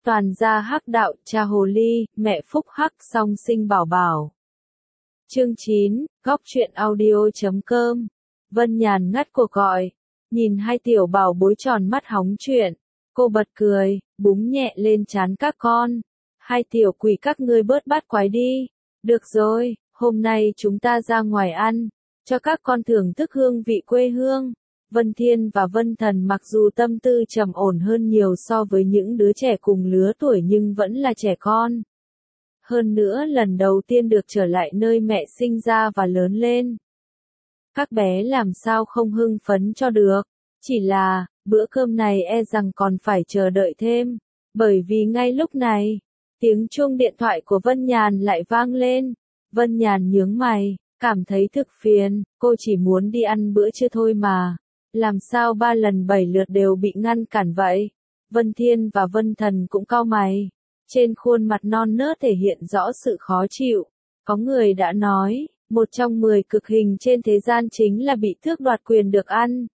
toàn gia hắc đạo, cha hồ ly, mẹ phúc hắc song sinh bảo bảo. Chương 9, góc truyện audio.com. Vân Nhàn ngắt cuộc gọi, nhìn hai tiểu bảo bối tròn mắt hóng chuyện, cô bật cười, búng nhẹ lên trán các con. Hai tiểu quỷ các ngươi bớt bắt quái đi. Được rồi, hôm nay chúng ta ra ngoài ăn, cho các con thưởng thức hương vị quê hương. Vân Thiên và Vân Thần mặc dù tâm tư trầm ổn hơn nhiều so với những đứa trẻ cùng lứa tuổi nhưng vẫn là trẻ con. Hơn nữa lần đầu tiên được trở lại nơi mẹ sinh ra và lớn lên. Các bé làm sao không hưng phấn cho được, chỉ là, bữa cơm này e rằng còn phải chờ đợi thêm, bởi vì ngay lúc này, tiếng chuông điện thoại của Vân Nhàn lại vang lên. Vân Nhàn nhướng mày, cảm thấy thực phiền, cô chỉ muốn đi ăn bữa trưa thôi mà. Làm sao 3 lần 7 lượt đều bị ngăn cản vậy? Vân Thiên và Vân Thần cũng cau mày. Trên khuôn mặt non nớt thể hiện rõ sự khó chịu. Có người đã nói, một trong 10 cực hình trên thế gian chính là bị tước đoạt quyền được ăn.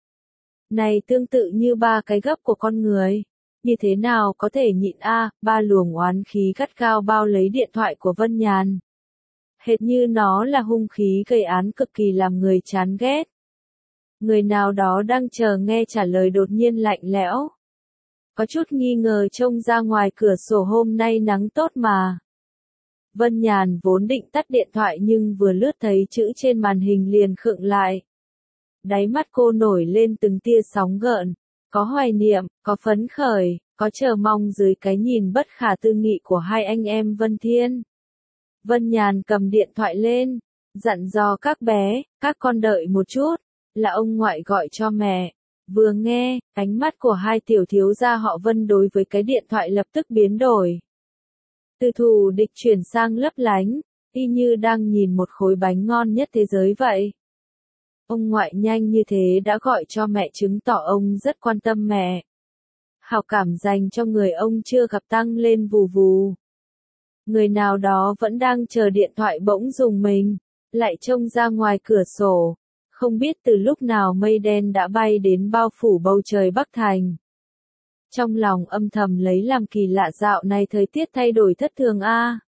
Này tương tự như 3 cái gấp của con người. Như thế nào có thể nhịn ba luồng oán khí gắt gao bao lấy điện thoại của Vân Nhàn. Hệt như nó là hung khí gây án cực kỳ làm người chán ghét. Người nào đó đang chờ nghe trả lời đột nhiên lạnh lẽo. Có chút nghi ngờ trông ra ngoài cửa sổ hôm nay nắng tốt mà. Vân Nhàn vốn định tắt điện thoại nhưng vừa lướt thấy chữ trên màn hình liền khựng lại. Đáy mắt cô nổi lên từng tia sóng gợn, có hoài niệm, có phấn khởi, có chờ mong dưới cái nhìn bất khả tư nghị của hai anh em Vân Thiên. Vân Nhàn cầm điện thoại lên, dặn dò các bé, các con đợi một chút, là ông ngoại gọi cho mẹ. Vừa nghe, ánh mắt của hai tiểu thiếu gia họ Vân đối với cái điện thoại lập tức biến đổi. Từ thù địch chuyển sang lấp lánh, y như đang nhìn một khối bánh ngon nhất thế giới vậy. Ông ngoại nhanh như thế đã gọi cho mẹ chứng tỏ ông rất quan tâm mẹ. Hảo cảm dành cho người ông chưa gặp tăng lên vù vù. Người nào đó vẫn đang chờ điện thoại bỗng rùng mình, lại trông ra ngoài cửa sổ. Không biết từ lúc nào mây đen đã bay đến bao phủ bầu trời Bắc Thành. Trong lòng âm thầm lấy làm kỳ lạ dạo này thời tiết thay đổi thất thường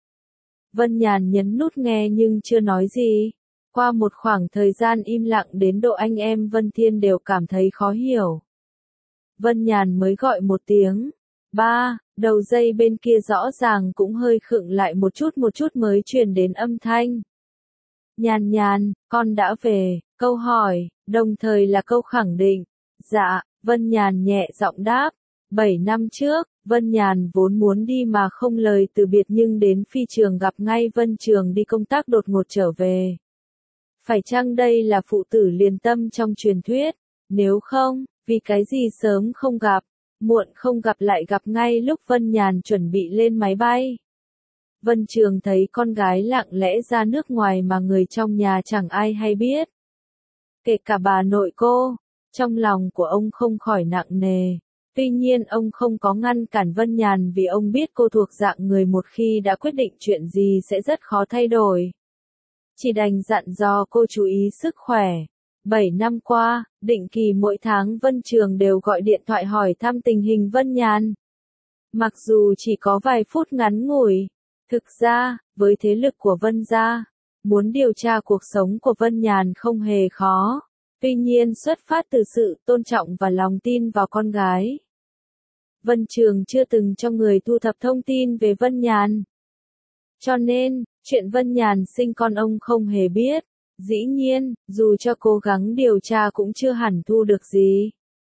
Vân Nhàn nhấn nút nghe nhưng chưa nói gì. Qua một khoảng thời gian im lặng đến độ anh em Vân Thiên đều cảm thấy khó hiểu. Vân Nhàn mới gọi một tiếng. Ba, đầu dây bên kia rõ ràng cũng hơi khựng lại một chút mới truyền đến âm thanh. Nhàn Nhàn, con đã về, câu hỏi, đồng thời là câu khẳng định. Dạ, Vân Nhàn nhẹ giọng đáp. 7 năm trước, Vân Nhàn vốn muốn đi mà không lời từ biệt nhưng đến phi trường gặp ngay Vân Trường đi công tác đột ngột trở về. Phải chăng đây là phụ tử liền tâm trong truyền thuyết? Nếu không, vì cái gì sớm không gặp, muộn không gặp lại gặp ngay lúc Vân Nhàn chuẩn bị lên máy bay. Vân Trường thấy con gái lặng lẽ ra nước ngoài mà người trong nhà chẳng ai hay biết. Kể cả bà nội cô, trong lòng của ông không khỏi nặng nề. Tuy nhiên ông không có ngăn cản Vân Nhàn vì ông biết cô thuộc dạng người một khi đã quyết định chuyện gì sẽ rất khó thay đổi. Chỉ đành dặn dò cô chú ý sức khỏe. 7 năm qua, định kỳ mỗi tháng Vân Trường đều gọi điện thoại hỏi thăm tình hình Vân Nhàn. Mặc dù chỉ có vài phút ngắn ngủi, thực ra, với thế lực của Vân gia, muốn điều tra cuộc sống của Vân Nhàn không hề khó. Tuy nhiên xuất phát từ sự tôn trọng và lòng tin vào con gái. Vân Trường chưa từng cho người thu thập thông tin về Vân Nhàn. Cho nên, chuyện Vân Nhàn sinh con ông không hề biết. Dĩ nhiên, dù cho cố gắng điều tra cũng chưa hẳn thu được gì.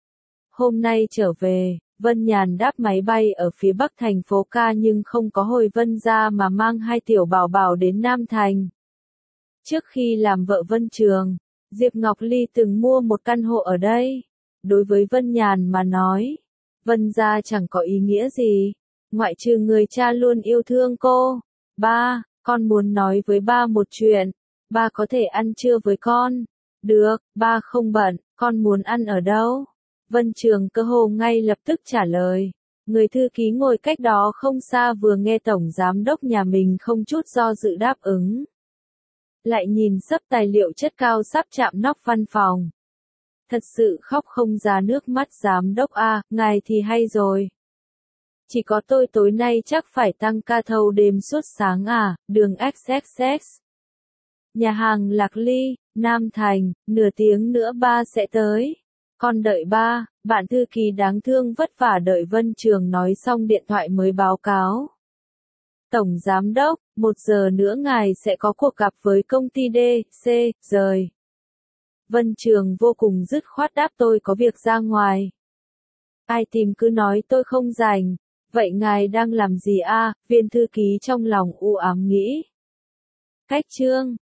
Hôm nay trở về, Vân Nhàn đáp máy bay ở phía bắc thành phố Ca nhưng không có hồi Vân gia mà mang hai tiểu bảo bảo đến Nam Thành. Trước khi làm vợ Vân Trường, Diệp Ngọc Ly từng mua một căn hộ ở đây. Đối với Vân Nhàn mà nói, Vân gia chẳng có ý nghĩa gì, ngoại trừ người cha luôn yêu thương cô. Ba, con muốn nói với ba một chuyện. Ba có thể ăn trưa với con. Được, ba không bận, con muốn ăn ở đâu? Vân Trường cơ hồ ngay lập tức trả lời. Người thư ký ngồi cách đó không xa vừa nghe tổng giám đốc nhà mình không chút do dự đáp ứng. Lại nhìn xấp tài liệu chất cao sắp chạm nóc văn phòng. Thật sự khóc không ra nước mắt. Giám đốc ngài thì hay rồi. Chỉ có tôi tối nay chắc phải tăng ca thâu đêm suốt sáng à, đường XXX. Nhà hàng Lạc Ly, Nam Thành, nửa tiếng nữa ba sẽ tới. Con đợi ba, bạn thư ký đáng thương vất vả đợi Vân Trường nói xong điện thoại mới báo cáo. Tổng Giám đốc, 1 giờ nữa ngài sẽ có cuộc gặp với công ty D, C, rời. Vân Trường vô cùng dứt khoát đáp tôi có việc ra ngoài. Ai tìm cứ nói tôi không rảnh. Vậy ngài đang làm gì a? Viên thư ký trong lòng u ám nghĩ. Cách chương